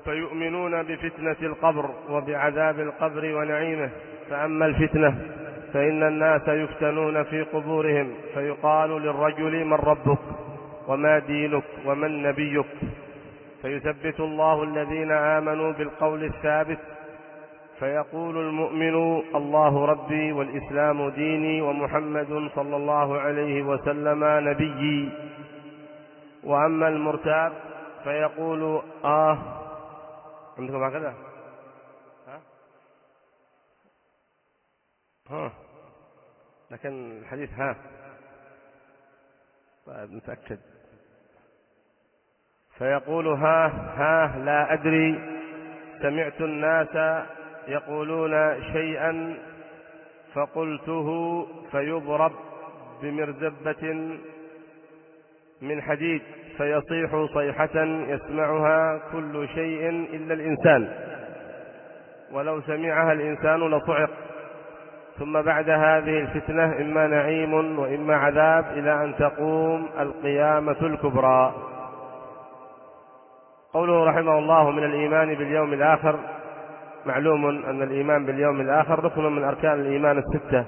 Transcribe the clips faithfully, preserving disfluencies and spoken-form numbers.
فيؤمنون بفتنة القبر وبعذاب القبر ونعيمه. فأما الفتنة فإن الناس يفتنون في قبورهم، فيقال للرجل: من ربك وما دينك ومن نبيك؟ فيثبت الله الذين آمنوا بالقول الثابت، فيقول المؤمن: الله ربي والإسلام ديني ومحمد صلى الله عليه وسلم نبيي. وأما المرتاب فيقول: آه عندكم هكذا؟ ها؟ ها لكن الحديث ها طيب نتأكد. فيقول: ها ها لا أدري، سمعت الناس يقولون شيئا فقلته، فيضرب بمرزبة من حديد فيصيح صيحة يسمعها كل شيء إلا الإنسان، ولو سمعها الإنسان لصعق. ثم بعد هذه الفتنة إما نعيم وإما عذاب إلى أن تقوم القيامة الكبرى. قوله رحمه الله: من الإيمان باليوم الآخر. معلوم أن الإيمان باليوم الآخر ركن من أركان الإيمان الستة.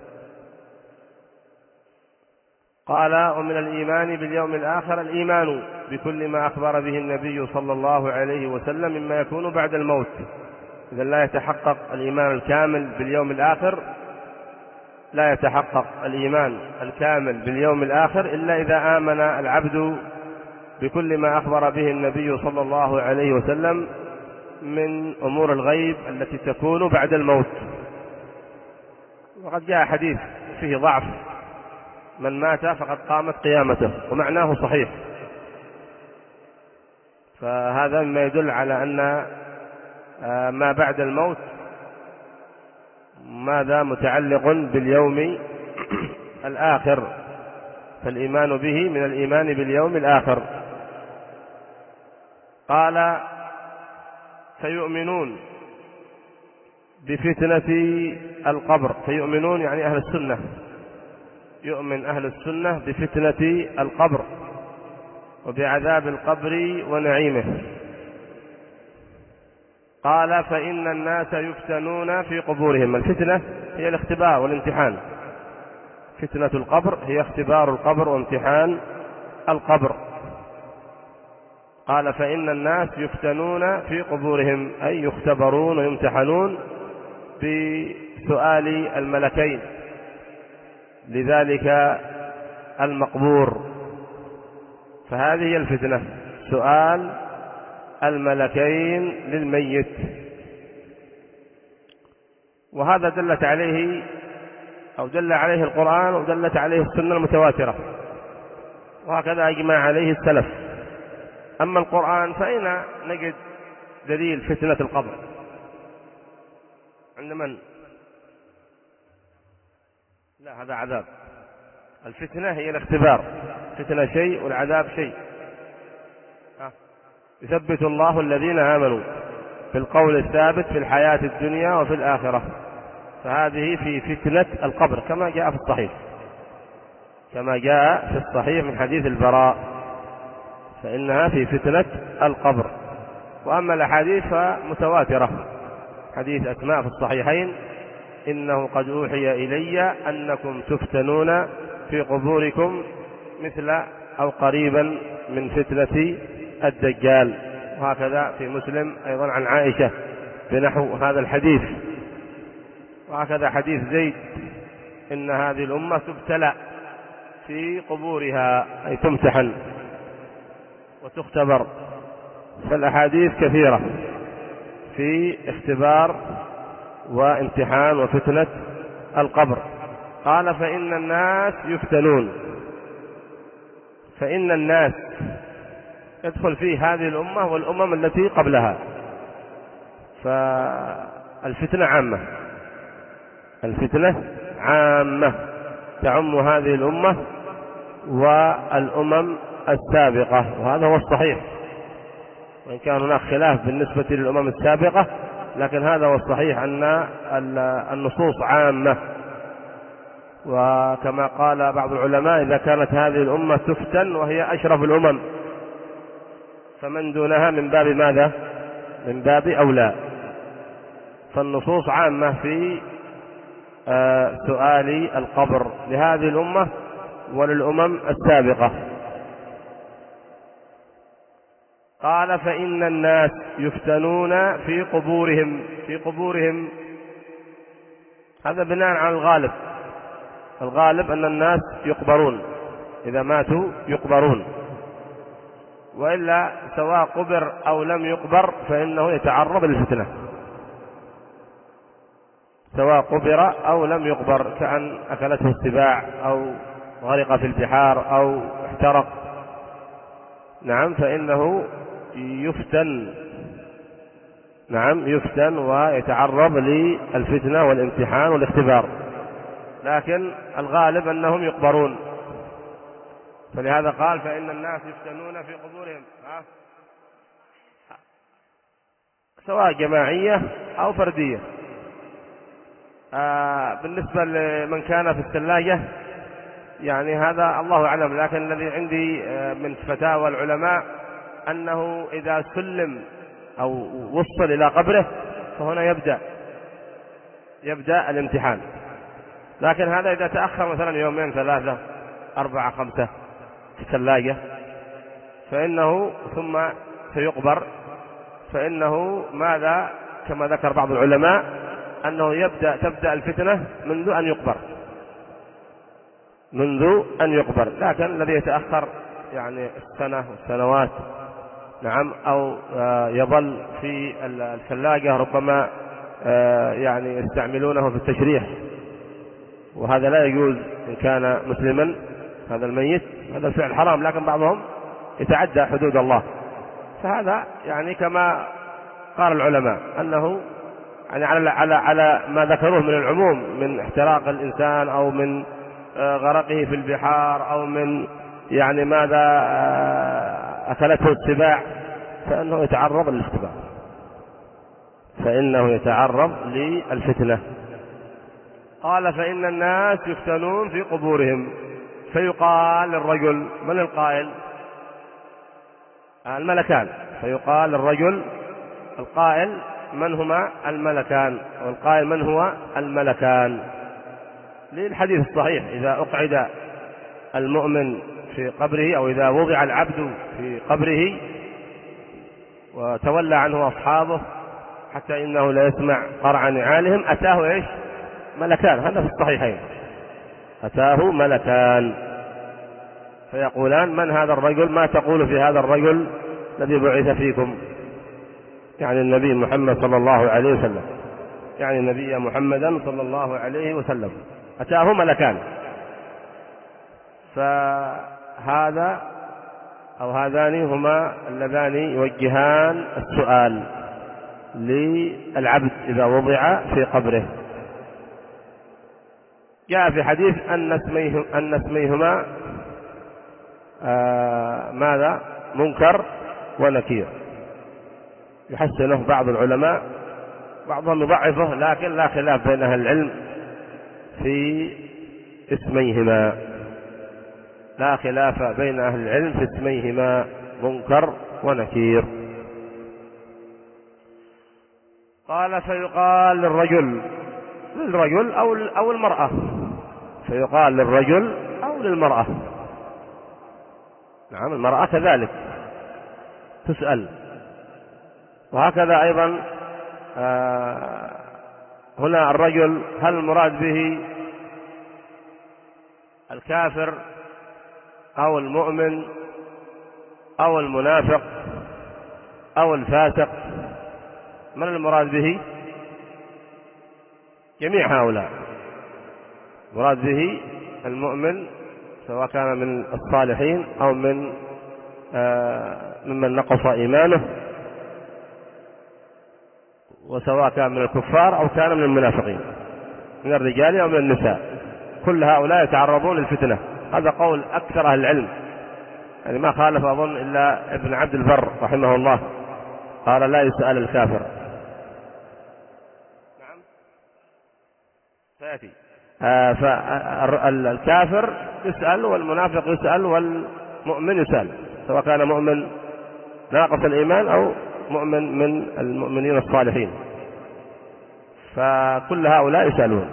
قال: ومن الإيمان باليوم الآخر الإيمان بكل ما أخبر به النبي صلى الله عليه وسلم مما يكون بعد الموت. إذا لا يتحقق الإيمان الكامل باليوم الآخر، لا يتحقق الإيمان الكامل باليوم الآخر إلا إذا آمن العبد بكل ما أخبر به النبي صلى الله عليه وسلم من أمور الغيب التي تكون بعد الموت. وقد جاء حديث فيه ضعف: من مات فقد قامت قيامته، ومعناه صحيح. فهذا ما يدل على أن ما بعد الموت ماذا متعلق باليوم الآخر، فالإيمان به من الإيمان باليوم الآخر. قال: فيؤمنون بفتنة القبر. فيؤمنون يعني أهل السنة، يؤمن أهل السنة بفتنة القبر وبعذاب القبر ونعيمه. قال: فإن الناس يفتنون في قبورهم. الفتنة هي الاختبار والامتحان. فتنة القبر هي اختبار القبر وامتحان القبر. قال: فإن الناس يفتنون في قبورهم، أي يختبرون ويمتحنون بسؤال الملكين لذلك المقبور. فهذه هي الفتنة، سؤال الملكين للميت. وهذا دلت عليه أو دل عليه القرآن ودلت عليه السنة المتواترة، وهكذا أجمع عليه السلف. أما القرآن فأين نجد دليل فتنة القبر؟ عند من؟ لا، هذا عذاب. الفتنة هي الاختبار، فتنة شيء والعذاب شيء. يثبت الله الذين آمنوا بالقول الثابت في الحياة الدنيا وفي الآخرة. فهذه في فتنة القبر كما جاء في الصحيح، كما جاء في الصحيح من حديث البراء، فإنها في فتنة القبر. وأما الأحاديث فمتواترة. حديث أسماء في الصحيحين: إنه قد أوحي إلي أنكم تفتنون في قبوركم مثل أو قريبا من فتنة الدجال. وهكذا في مسلم أيضا عن عائشة بنحو هذا الحديث. وهكذا حديث زيد: إن هذه الأمة تبتلى في قبورها، أي تمتحن وتختبر. فالأحاديث كثيرة في اختبار وامتحان وفتنة القبر. قال: فإن الناس يفتنون. فإن الناس يدخل فيه هذه الأمة والأمم التي قبلها. فالفتنة عامة، الفتنة عامة تعم هذه الأمة والأمم السابقة، وهذا هو الصحيح. وإن كان هناك خلاف بالنسبة للأمم السابقة، لكن هذا هو الصحيح أن النصوص عامة. وكما قال بعض العلماء: إذا كانت هذه الأمة تفتن وهي أشرف الأمم، فمن دونها من باب ماذا؟ من باب أولى. فالنصوص عامة في سؤال القبر لهذه الأمة وللأمم السابقة. قال فإن الناس يفتنون في قبورهم في قبورهم هذا بناء على الغالب. الغالب أن الناس يقبرون، إذا ماتوا يقبرون، وإلا سواء قبر أو لم يقبر فإنه يتعرض للفتنة، سواء قبر أو لم يقبر، كأن أكلته السباع أو غرق في البحار أو احترق، نعم، فإنه يفتن، نعم يفتن ويتعرض للفتنة والامتحان والاختبار، لكن الغالب أنهم يقبرون. فلهذا قال فإن الناس يفتنون في قبورهم، سواء جماعية أو فردية. آه بالنسبة لمن كان في الثلاجة يعني هذا الله أعلم، لكن الذي عندي من فتاوى العلماء أنه إذا سلم أو وصل إلى قبره فهنا يبدأ يبدأ الامتحان. لكن هذا إذا تأخر مثلا يومين ثلاثة أربعة خمسة في الثلاجة فإنه ثم سيقبر، فإنه ماذا كما ذكر بعض العلماء أنه يبدأ تبدأ الفتنة منذ أن يقبر منذ أن يقبر. لكن الذي يتأخر يعني السنة والسنوات، نعم، أو يظل في الثلاجة ربما يعني يستعملونه في التشريح، وهذا لا يجوز إن كان مسلما هذا الميت، هذا الفعل حرام، لكن بعضهم يتعدى حدود الله. فهذا يعني كما قال العلماء أنه يعني على على على ما ذكروه من العموم من احتراق الإنسان أو من غرقه في البحار أو من يعني ماذا أكلته السباع، فإنه يتعرض للاختبار، فإنه يتعرض للفتنة. قال فإن الناس يفتنون في قبورهم فيقال للرجل، من القائل؟ الملكان. فيقال للرجل القائل من هما الملكان، والقائل من هو الملكان، للحديث الصحيح إذا أقعد المؤمن في قبره أو إذا وضع العبد في قبره وتولى عنه أصحابه حتى إنه لا يسمع قرع نعالهم أتاه إيش؟ ملكان. هذا في الصحيحين، أتاه ملكان فيقولان من هذا الرجل، ما تقول في هذا الرجل الذي بعث فيكم، يعني النبي محمد صلى الله عليه وسلم، يعني النبي محمدا صلى الله عليه وسلم أتاه ملكان. فهذا أو هذان هما اللذان يوجهان السؤال للعبد إذا وضع في قبره. جاء في حديث أن اسميه أن اسميهما آه ماذا؟ منكر ونكير، يحسنه بعض العلماء، بعضهم يضعفه، لكن لا خلاف بين أهل العلم في اسميهما، لا خلاف بين أهل العلم في اسميهما منكر ونكير. قال فيقال للرجل للرجل أو أو المرأة، فيقال للرجل أو للمرأة، نعم المرأة كذلك تسأل. وهكذا أيضا آه هنا الرجل هل المراد به الكافر أو المؤمن أو المنافق أو الفاسق؟ من المراد به؟ جميع هؤلاء مراد به المؤمن سواء كان من الصالحين أو من آه ممن نقص إيمانه، وسواء كان من الكفار أو كان من المنافقين من الرجال أو من النساء، كل هؤلاء يتعرضون للفتنة. هذا قول أكثر أهل العلم، يعني ما خالف أظن إلا ابن عبد البر رحمه الله، قال لا يسأل الكافر. نعم سيأتي. آه فالكافر يسأل والمنافق يسأل والمؤمن يسأل، سواء كان مؤمن ناقص الإيمان أو مؤمن من المؤمنين الصالحين، فكل هؤلاء يسألون.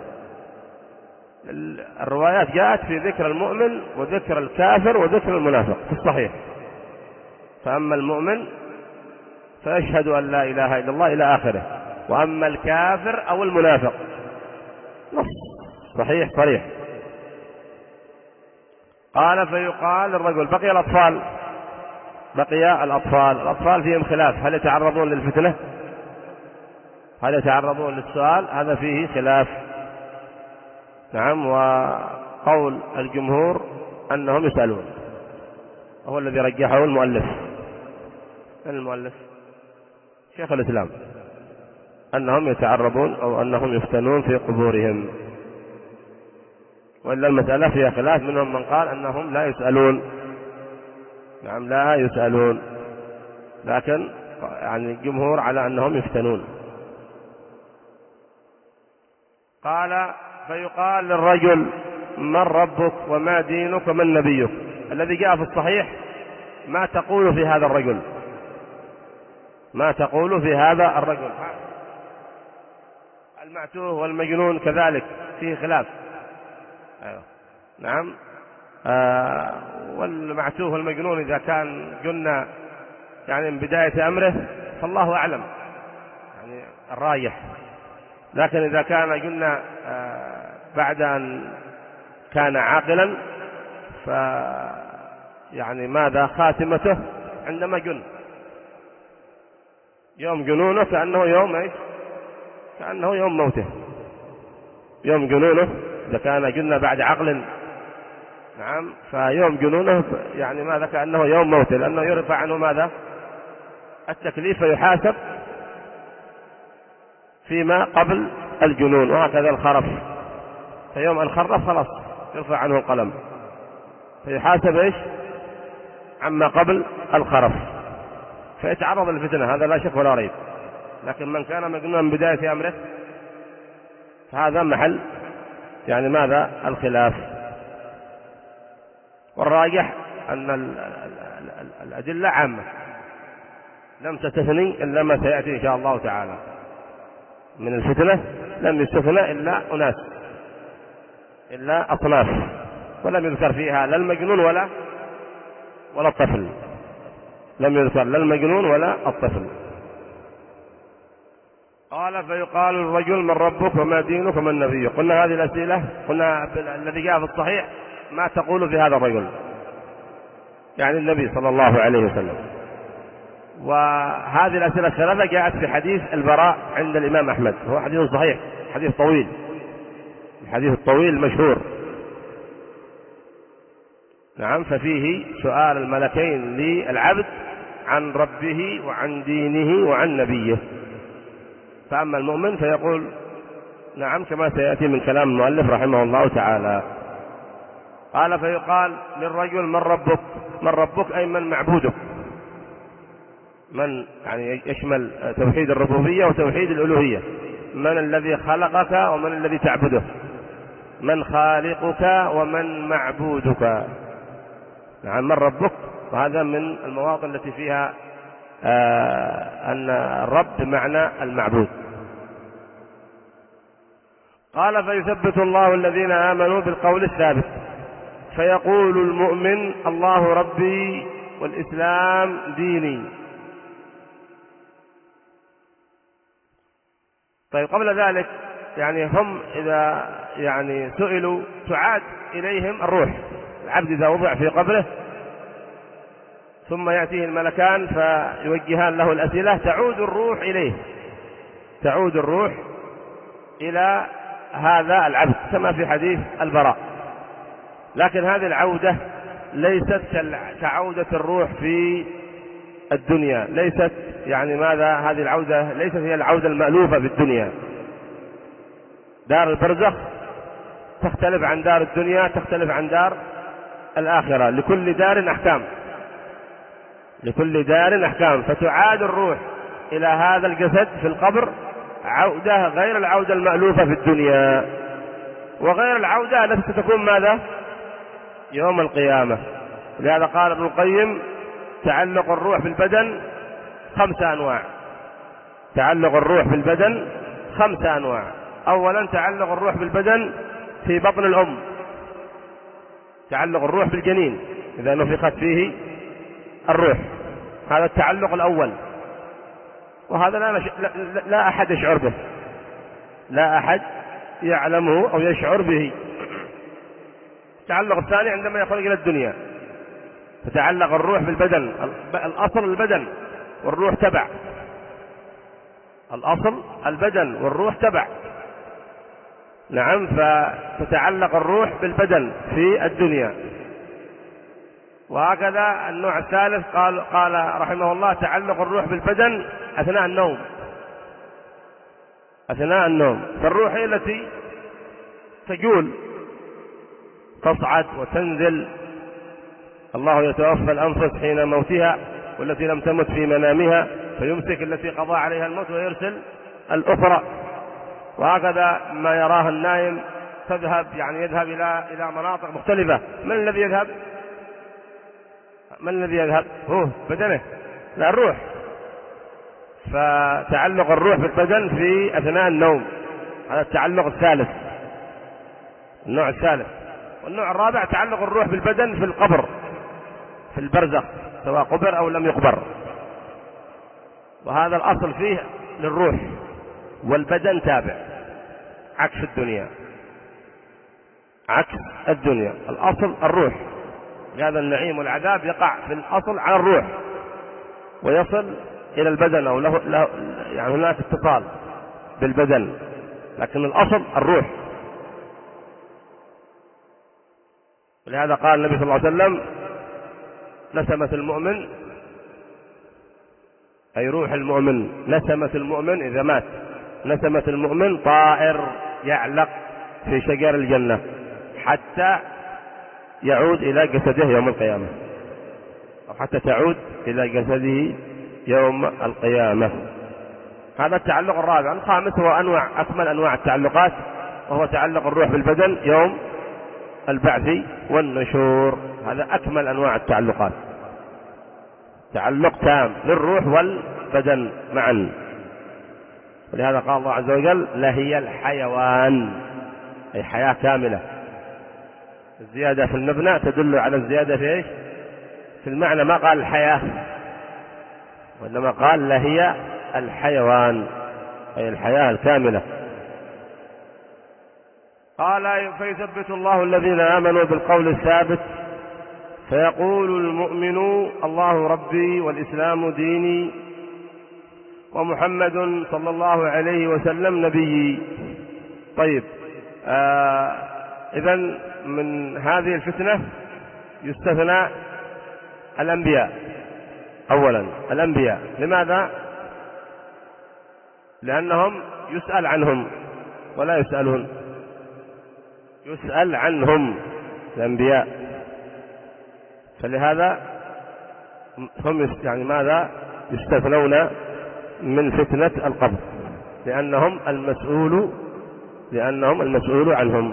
الروايات جاءت في ذكر المؤمن وذكر الكافر وذكر المنافق في الصحيح. فأما المؤمن فيشهد أن لا إله إلا الله إلى آخره، وأما الكافر أو المنافق نص صحيح صريح. قال فيقال للرجل بقي الأطفال بقي الأطفال الأطفال فيهم خلاف، هل يتعرضون للفتنة؟ هل يتعرضون للسؤال؟ هذا فيه خلاف. نعم. وقول الجمهور أنهم يسألون، هو الذي رجحه المؤلف المؤلف شيخ الإسلام، أنهم يتعرضون أو أنهم يفتنون في قبورهم. وإلا المسألة فيها خلاف، منهم من قال أنهم لا يسألون. نعم لا يسألون، لكن يعني الجمهور على أنهم يفتنون. قال فيقال للرجل من ربك وما دينك ومن نبيك. الذي جاء في الصحيح ما تقول في هذا الرجل، ما تقول في هذا الرجل. المعتوه والمجنون كذلك فيه خلاف. أيوة. نعم. آه والمعتوه والمجنون إذا كان قلنا يعني من بداية أمره فالله أعلم، يعني الراجح. لكن إذا كان قلنا آه بعد أن كان عاقلا ف يعني ماذا خاتمته عندما جن؟ يوم جنونه كأنه يوم ايش؟ كأنه يوم موته. يوم جنونه إذا كان جن بعد عقل، نعم، فيوم جنونه يعني ماذا؟ كأنه يوم موته، لأنه يرفع عنه ماذا؟ التكليف، فيحاسب فيما قبل الجنون. وهكذا الخرف، فيوم أن خرف خلاص يرفع عنه القلم، فيحاسب ايش؟ عما قبل الخرف، فيتعرض للفتنة، هذا لا شك ولا ريب. لكن من كان مجنونا من بداية أمره فهذا محل يعني ماذا؟ الخلاف. والراجح أن الأدلة عامة لم تستثني إلا ما سيأتي إن شاء الله تعالى من الفتنة، لم يستثنى إلا أناس، إلا أصناف، ولم يذكر فيها لا المجنون ولا ولا الطفل، لم يذكر لا المجنون ولا الطفل. قال فيقال الرجل من ربك وما دينك ومن نبيك. قلنا هذه الأسئلة، قلنا الذي جاء في الصحيح ما تقول في هذا الرجل، يعني النبي صلى الله عليه وسلم. وهذه الأسئلة الثلاثة جاءت في حديث البراء عند الإمام أحمد، هو حديث صحيح، حديث طويل، الحديث الطويل المشهور. نعم. ففيه سؤال الملكين للعبد عن ربه وعن دينه وعن نبيه. فأما المؤمن فيقول نعم كما سيأتي من كلام المؤلف رحمه الله تعالى. قال فيقال للرجل من ربك. من ربك أي من معبودك، من يعني يشمل توحيد الربوبية وتوحيد الألوهية. من الذي خلقك ومن الذي تعبده، من خالقك ومن معبودك. نعم. من ربك، وهذا من المواطن التي فيها آه أن الرب بمعنى المعبود. قال فيثبت الله الذين آمنوا بالقول الثابت، فيقول المؤمن الله ربي والإسلام ديني. طيب قبل ذلك يعني هم إذا يعني سئلوا تعاد إليهم الروح. العبد إذا وضع في قبره ثم يأتيه الملكان فيوجهان له الأسئلة، تعود الروح إليه، تعود الروح إلى هذا العبد كما في حديث البراء. لكن هذه العودة ليست كعودة الروح في الدنيا، ليست يعني ماذا؟ هذه العودة ليست هي العودة المألوفة في الدنيا. دار البرزخ تختلف عن دار الدنيا، تختلف عن دار الآخرة، لكل دار أحكام، لكل دار أحكام. فتعاد الروح إلى هذا الجسد في القبر عودة غير العودة المألوفة في الدنيا، وغير العودة التي ستكون ماذا؟ يوم القيامة. لهذا قال ابن القيم تعلق الروح بالبدن خمسة أنواع. تعلق الروح بالبدن خمسة أنواع. أولا تعلق الروح بالبدن في بطن الأم، تعلق الروح بالجنين إذا نفخت فيه الروح، هذا التعلق الأول، وهذا لا, نش... لا... لا أحد يشعر به، لا أحد يعلمه أو يشعر به. التعلق الثاني عندما يخرج إلى الدنيا، تتعلق الروح بالبدن، الأصل البدن والروح تبع، الأصل البدن والروح تبع. نعم، فتتعلق الروح بالبدن في الدنيا. وهكذا النوع الثالث قال قال رحمه الله تعلق الروح بالبدن أثناء النوم، أثناء النوم، فالروح هي التي تجول تصعد وتنزل. الله يتوفى الأنفس حين موتها والتي لم تمت في منامها فيمسك التي قضى عليها الموت ويرسل الأخرى. وهكذا ما يراه النائم تذهب، يعني يذهب إلى إلى مناطق مختلفة. من الذي يذهب؟ من الذي يذهب؟ هو بدنه، لا الروح. فتعلق الروح بالبدن في أثناء النوم، هذا التعلق الثالث، النوع الثالث. والنوع الرابع تعلق الروح بالبدن في القبر، في البرزخ، سواء قبر أو لم يقبر، وهذا الأصل فيه للروح، والبدن تابع، عكس الدنيا، عكس الدنيا. الأصل الروح، هذا النعيم والعذاب يقع في الأصل على الروح ويصل إلى البدن، أو له, له يعني هناك اتصال بالبدن، لكن الأصل الروح. ولهذا قال النبي صلى الله عليه وسلم نسمة المؤمن، أي روح المؤمن، نسمة المؤمن إذا مات، نسمة المؤمن طائر يعلق في شجر الجنة حتى يعود إلى جسده يوم القيامة، أو حتى تعود إلى جسده يوم القيامة. هذا التعلق الرابع. الخامس هو أنواع أكمل أنواع التعلقات، وهو تعلق الروح بالبدن يوم البعث والنشور. هذا أكمل أنواع التعلقات، تعلق تام للروح والبدن معا. ولهذا قال الله عز وجل لهي الحيوان، أي حياة كاملة. الزيادة في المبنى تدل على الزيادة في إيش؟ في المعنى، ما قال الحياة، وإنما قال لهي الحيوان، أي الحياة الكاملة. قال فيثبت الله الذين آمنوا بالقول الثابت، فيقول المؤمن الله ربي والإسلام ديني ومحمد صلى الله عليه وسلم نبيي. طيب، آه إذن من هذه الفتنة يستثنى الأنبياء. أولا الأنبياء، لماذا؟ لأنهم يسأل عنهم ولا يسألون، يسأل عنهم الأنبياء، فلهذا هم يعني ماذا يستثنون من فتنة القبر، لأنهم المسؤول لأنهم المسؤول عنهم.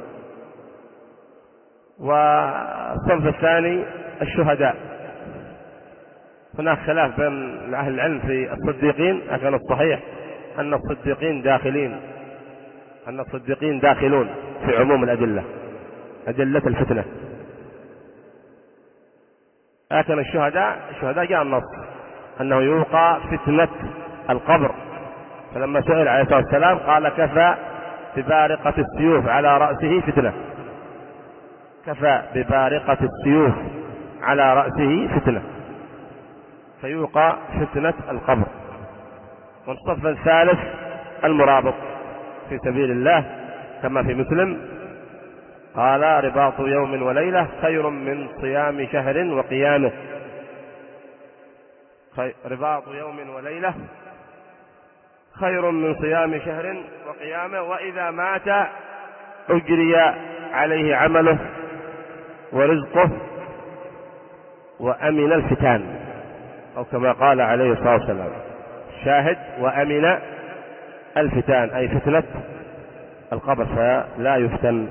والصنف الثاني الشهداء. هناك خلاف بين أهل العلم في الصديقين، لكن الصحيح أن الصديقين داخلين أن الصديقين داخلون في عموم الأدلة، أدلة الفتنة. لكن الشهداء الشهداء جاء النص أنه يوقع فتنة القبر، فلما سئل عليه الصلاة والسلام قال كفى ببارقة السيوف على رأسه فتنة، كفى ببارقة السيوف على رأسه فتنة، فيوقع فتنة القبر. والصف الثالث المرابط في سبيل الله، كما في مسلم قال رباط يوم وليلة خير من صيام شهر وقيامه. رباط يوم وليلة خير من صيام شهر وقيامه، وإذا مات أجري عليه عمله ورزقه وأمن الفتان، أو كما قال عليه الصلاة والسلام. شاهد وأمن الفتان، أي فتنة القبر، فلا يفتن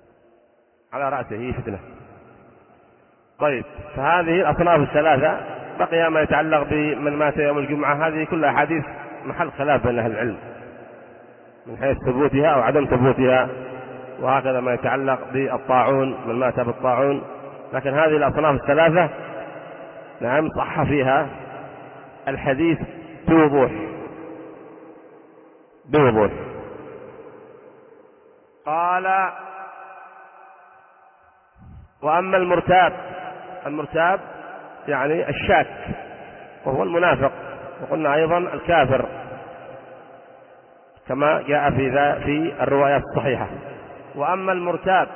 على رأسه فتنة. طيب، فهذه الأصناف الثلاثة بقي ما يتعلق بمن مات يوم الجمعة. هذه كلها أحاديث محل خلاف بين أهل العلم من حيث ثبوتها أو عدم ثبوتها، وهكذا ما يتعلق بالطاعون من مات بالطاعون. لكن هذه الأصناف الثلاثة نعم صح فيها الحديث بوضوح بوضوح. قال: وأما المرتاب، المرتاب يعني الشاك وهو المنافق، وقلنا أيضا الكافر كما جاء في ذا في الروايات الصحيحة. وأما المرتاب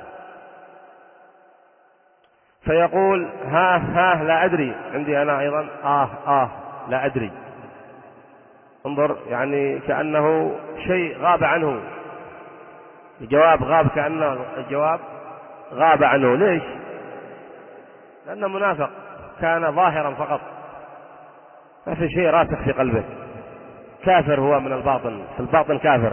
فيقول ها ها لا أدري، عندي أنا أيضا آه آه لا أدري. انظر يعني كأنه شيء غاب عنه، الجواب غاب، كأنه الجواب غاب عنه. ليش؟ لأنه منافق، كان ظاهرا فقط، ما في شيء راسخ في قلبه. كافر هو من الباطن، في الباطن كافر.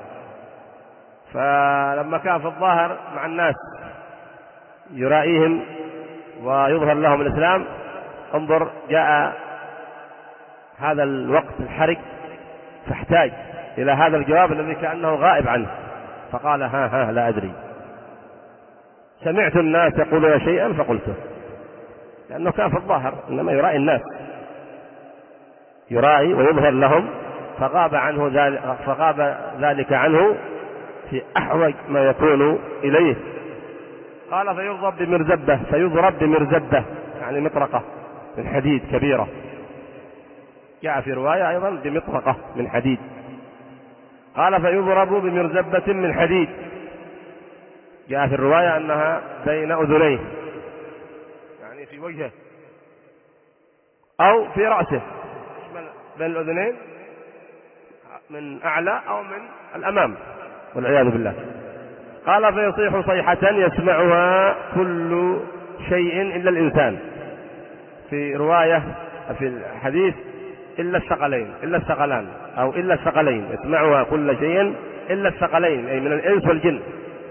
فلما كان في الظاهر مع الناس يرائيهم ويظهر لهم الإسلام، انظر جاء هذا الوقت الحرج فاحتاج إلى هذا الجواب الذي كأنه غائب عنه، فقال ها ها لا أدري. سمعت الناس يقولون شيئا فقلته، لأنه كان في الظاهر إنما يرائي الناس، يرائي ويظهر لهم، فغاب عنه ذلك، فغاب ذلك عنه في أحوج ما يكون إليه. قال: فيضرب بمرزبة، فيضرب بمرزبة يعني مطرقة من حديد كبيرة، جاء في رواية أيضا بمطرقة من حديد. قال: فيضرب بمرزبة من حديد، جاء في الرواية أنها بين أذنيه يعني في وجهه أو في رأسه، بين الأذنين من أعلى أو من الأمام والعياذ بالله. قال: فيصيح صيحة يسمعها كل شيء إلا الإنسان، في رواية في الحديث إلا الثقلين، إلا الثقلان أو إلا الثقلين، يسمعها كل شيء إلا الثقلين، أي من الإنس والجن.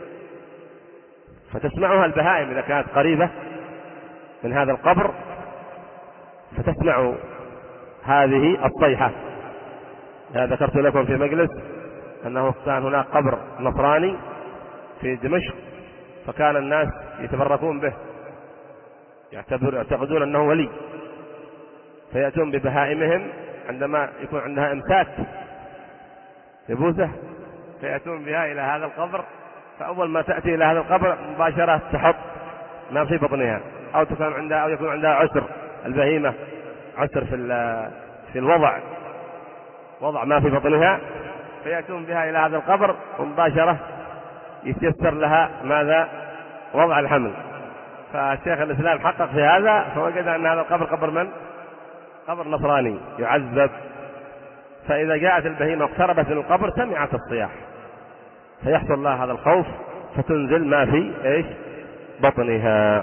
فتسمعها البهائم إذا كانت قريبة من هذا القبر، فتسمع هذه الصيحة. ذكرت لكم في مجلس أنه كان هناك قبر نصراني في دمشق، فكان الناس يتبركون به، يعتقدون أنه ولي، فيأتون ببهائمهم عندما يكون عندها إمساك يبوسه، فيأتون بها إلى هذا القبر، فأول ما تأتي إلى هذا القبر مباشرة تحط ما في بطنها، أو تكون عندها أو يكون عندها عسر، البهيمة عسر في في الوضع، وضع ما في بطنها، فيأتون بها إلى هذا القبر ومباشرة يتيسر لها ماذا؟ وضع الحمل. فالشيخ الإسلام حقق في هذا، فوجد أن هذا القبر قبر من؟ قبر نصراني يعذب. فإذا جاءت البهيمة واقتربت من القبر سمعت الصياح، فيحصل لها هذا الخوف، فتنزل ما في إيش؟ بطنها.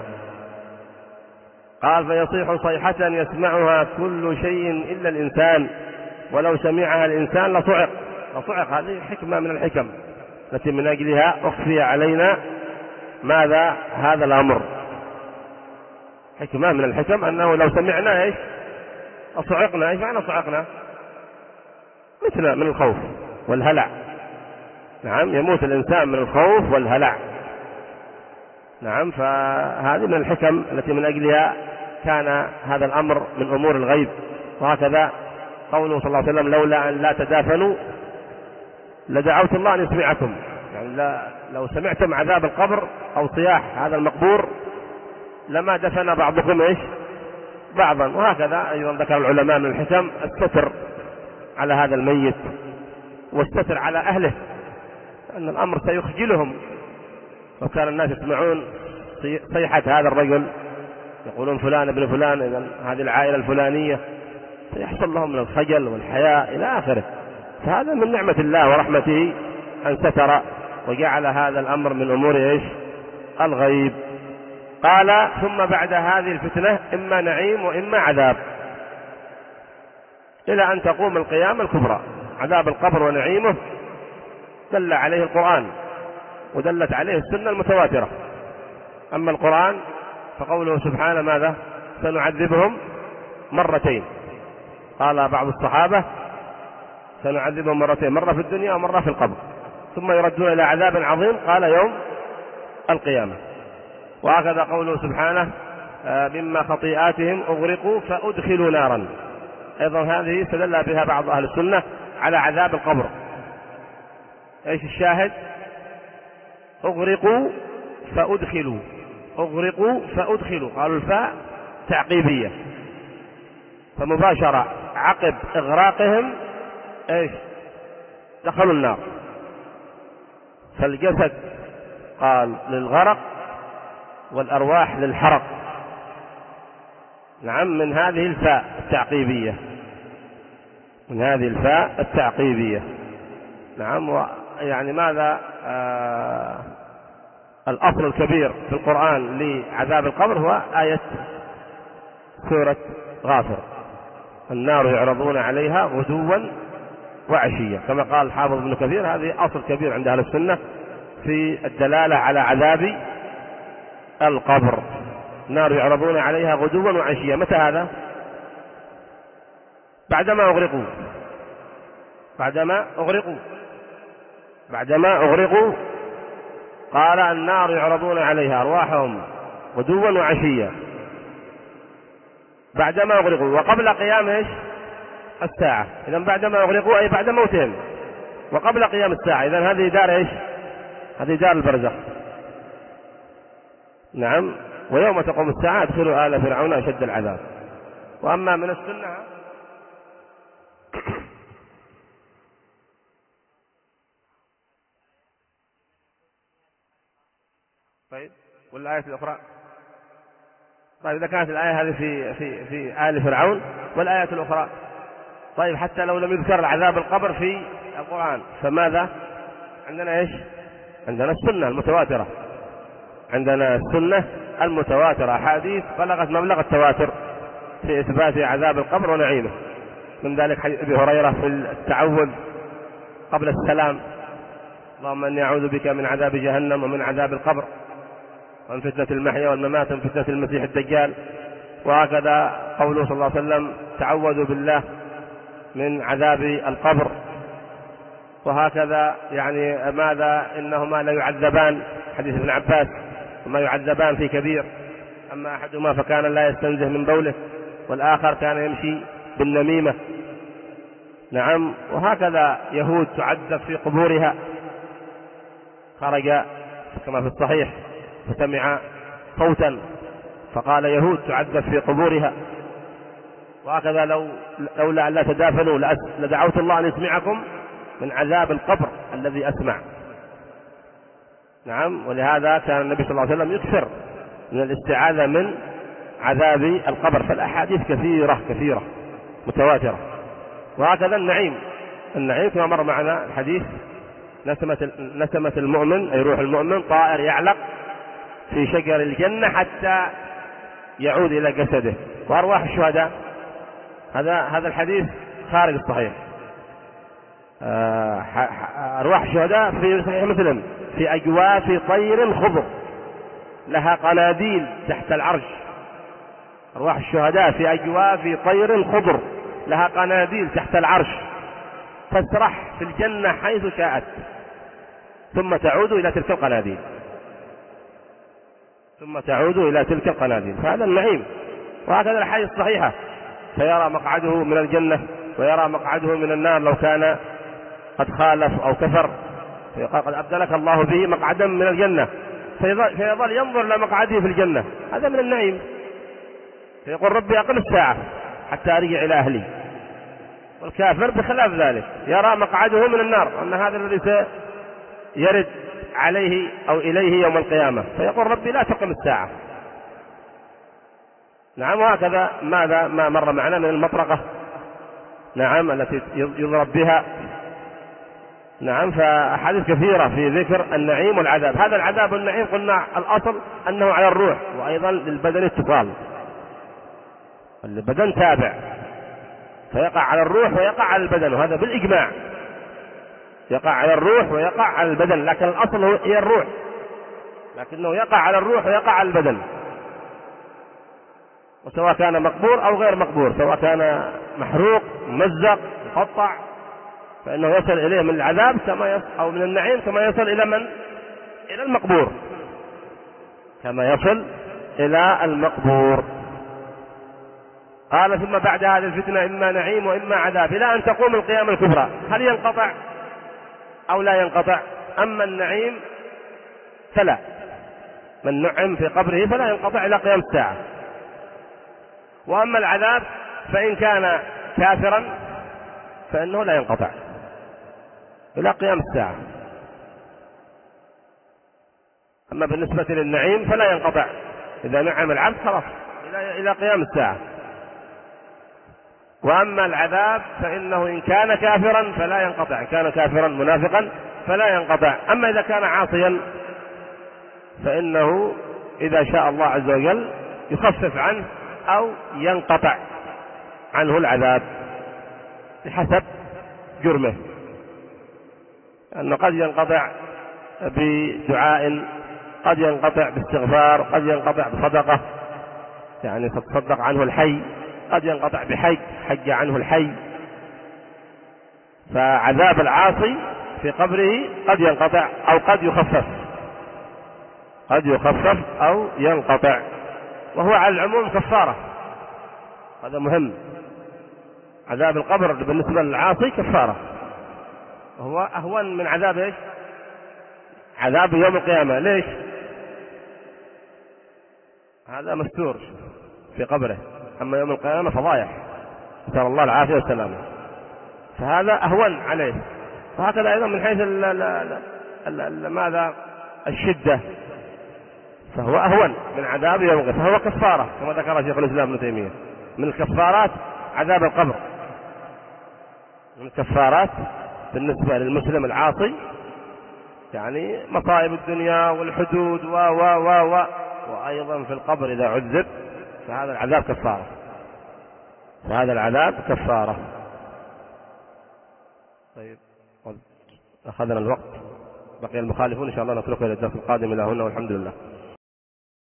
قال: فيصيح صيحة يسمعها كل شيء إلا الإنسان، ولو سمعها الإنسان لصعق. لصعق هذه حكمة من الحكم التي من أجلها أخفي علينا ماذا؟ هذا الأمر. حكمة من الحكم أنه لو سمعنا إيش؟ أصعقنا. إيش معنى صعقنا؟ مثل من الخوف والهلع. نعم، يموت الإنسان من الخوف والهلع. نعم، فهذه من الحكم التي من أجلها كان هذا الأمر من أمور الغيب. وهكذا قوله صلى الله عليه وسلم: لولا أن لا تدافنوا لدعوت الله أن يسمعكم. يعني لا لو سمعتم عذاب القبر أو صياح هذا المقبور لما دفن بعضكم إيش؟ بعضا. وهكذا أيضا ذكر العلماء من الحكم الستر على هذا الميت والستر على أهله، أن الأمر سيخجلهم. لو كان الناس يسمعون صيحة هذا الرجل يقولون فلان ابن فلان، إذن هذه العائلة الفلانية، سيحصل لهم من الخجل والحياء إلى آخره. فهذا من نعمة الله ورحمته أن ستر وجعل هذا الأمر من أمور إيش؟ الغيب. قال: ثم بعد هذه الفتنة إما نعيم وإما عذاب، إلى أن تقوم القيامة الكبرى. عذاب القبر ونعيمه دل عليه القرآن ودلت عليه السنة المتواترة. أما القرآن فقوله سبحانه ماذا؟ سنعذبهم مرتين. قال بعض الصحابة سنعذبهم مرتين، مرة في الدنيا ومرة في القبر، ثم يردون إلى عذاب عظيم قال يوم القيامة. وهكذا قوله سبحانه مما خطيئاتهم أغرقوا فأدخلوا نارا، أيضا هذه استدل بها بعض أهل السنة على عذاب القبر. إيش الشاهد؟ أغرقوا فأدخلوا، أغرقوا فأدخلوا، قالوا الفاء تعقيبية، فمباشرة عقب إغراقهم إيش؟ دخلوا النار. فالجسد قال للغرق والأرواح للحرق. نعم، من هذه الفاء التعقيبية، من هذه الفاء التعقيبية. نعم. يعني ماذا آه الأصل الكبير في القرآن لعذاب القبر هو آية سورة غافر: النار يعرضون عليها غدوا وعشيا، كما قال الحافظ ابن كثير هذه أصل كبير عند أهل السنة في الدلالة على عذاب القبر. النار يعرضون عليها غدوا وعشيا، متى هذا؟ بعدما أغرقوا، بعدما أغرقوا بعدما أغرقوا قال النار يعرضون عليها أرواحهم غدوا وعشيا بعدما أغرقوا، وقبل قيام إيش؟ الساعة. إذن بعدما أغرقوا أي بعد موتهم وقبل قيام الساعة. إذن هذه دار إيش؟ هذه دار البرزخ. نعم. ويوم تقوم الساعة ادخلوا آل فرعون أشد العذاب. وأما من السنة طيب، والآية الأخرى؟ طيب، إذا كانت الآية هذه في في في آل فرعون، والآية الأخرى طيب حتى لو لم يذكر عذاب القبر في القرآن فماذا عندنا؟ إيش عندنا؟ السنة المتواترة. عندنا السنة المتواترة، أحاديث بلغت مبلغ التواتر في إثبات عذاب القبر ونعيمه. من ذلك حديث أبي هريرة في التعوذ قبل السلام: اللهم إني أعوذ بك من عذاب جهنم ومن عذاب القبر ومن فتنة المحيا والممات ومن فتنة المسيح الدجال. وهكذا قوله صلى الله عليه وسلم: تعوذوا بالله من عذاب القبر. وهكذا يعني ماذا؟ إنهما لا يعذبان، حديث ابن عباس: وما يعذبان في كبير، أما أحدهما فكان لا يستنزه من بوله والآخر كان يمشي بالنميمة. نعم. وهكذا يهود تعذب في قبورها، خرج كما في الصحيح فسمع صوتا فقال يهود تعذب في قبورها. وهكذا لو لولا أن لا تدافنوا لدعوت الله أن يسمعكم من عذاب القبر الذي أسمع. نعم. ولهذا كان النبي صلى الله عليه وسلم يكثر من الاستعاذة من عذاب القبر. فالأحاديث كثيرة كثيرة متواترة. وهكذا النعيم، النعيم كما مر معنا الحديث: نسمة نسمة المؤمن أي روح المؤمن طائر يعلق في شجر الجنة حتى يعود إلى جسده. وأرواح الشهداء، هذا هذا الحديث خارج الصحيح. أرواح الشهداء في صحيح مسلم: في أجواف طير خضر لها قناديل تحت العرش. أرواح الشهداء في أجواف طير خضر لها قناديل تحت العرش تسرح في الجنة حيث شاءت ثم تعود إلى تلك القناديل ثم تعود إلى تلك القناديل فهذا النعيم. وهكذا الحديث الصحيحة: فيرى مقعده من الجنة ويرى مقعده من النار لو كان قد خالف أو كفر، فيقال قد أبدلك الله به مقعدا من الجنة، فيظل ينظر إلى مقعده في الجنة. هذا من النعيم. فيقول ربي أقم الساعة حتى أرجع إلى أهلي. والكافر بخلاف ذلك يرى مقعده من النار، أن هذا الذي سيرد عليه أو إليه يوم القيامة، فيقول ربي لا تقم الساعة. نعم. وهكذا ماذا ما مر معنا من المطرقة، نعم، التي يضرب بها. نعم. فأحاديث كثيرة في ذكر النعيم والعذاب. هذا العذاب والنعيم قلنا الأصل أنه على الروح، وأيضا للبدن اتصال، البدن تابع فيقع على الروح ويقع على البدن، وهذا بالإجماع يقع على الروح ويقع على البدن، لكن الأصل هي الروح، لكنه يقع على الروح ويقع على البدن. سواء كان مقبور أو غير مقبور، سواء كان محروق ممزق مقطع، فإنه يصل إليه من العذاب كما يصل أو من النعيم كما يصل إلى من؟ إلى المقبور، كما يصل إلى المقبور. قال ثم بعد هذه الفتنة إما نعيم وإما عذاب إلى أن تقوم القيامة الكبرى. هل ينقطع أو لا ينقطع؟ أما النعيم فلا، من نعم في قبره فلا ينقطع إلى قيام الساعة. وأما العذاب فإن كان كافرا فإنه لا ينقطع إلى قيام الساعة. أما بالنسبة للنعيم فلا ينقطع، إذا نعم العبد خلاص إلى إلى قيام الساعة. وأما العذاب فإنه إن كان كافرا فلا ينقطع، إن كان كافرا منافقا فلا ينقطع. أما إذا كان عاصيا فإنه إذا شاء الله عز وجل يخفف عنه أو ينقطع عنه العذاب بحسب جرمه، أنه قد ينقطع بدعاء، قد ينقطع باستغفار، قد ينقطع بصدقة يعني تتصدق عنه الحي، قد ينقطع بحج حج عنه الحي. فعذاب العاصي في قبره قد ينقطع أو قد يخفف، قد يخفف أو ينقطع، وهو على العموم كفارة. هذا مهم، عذاب القبر بالنسبة للعاصي كفارة، وهو أهون من عذاب إيش؟ عذاب يوم القيامة. ليش؟ هذا مستور في قبره، أما يوم القيامة فضايح، نسأل الله العافية والسلامة، فهذا أهون عليه. فهكذا أيضا من حيث ال ال ال ال ماذا الشدة، فهو أهون من عذاب يوم القيامة، فهو كفارة كما ذكر شيخ الإسلام ابن تيمية. من الكفارات عذاب القبر، من الكفارات بالنسبة للمسلم العاصي يعني مصائب الدنيا والحدود و و و و وأيضا في القبر إذا عذب فهذا العذاب كفارة، فهذا العذاب كفارة. طيب أخذنا الوقت، بقي المخالفون إن شاء الله نتركه إلى الدرس القادم إلى هنا، والحمد لله.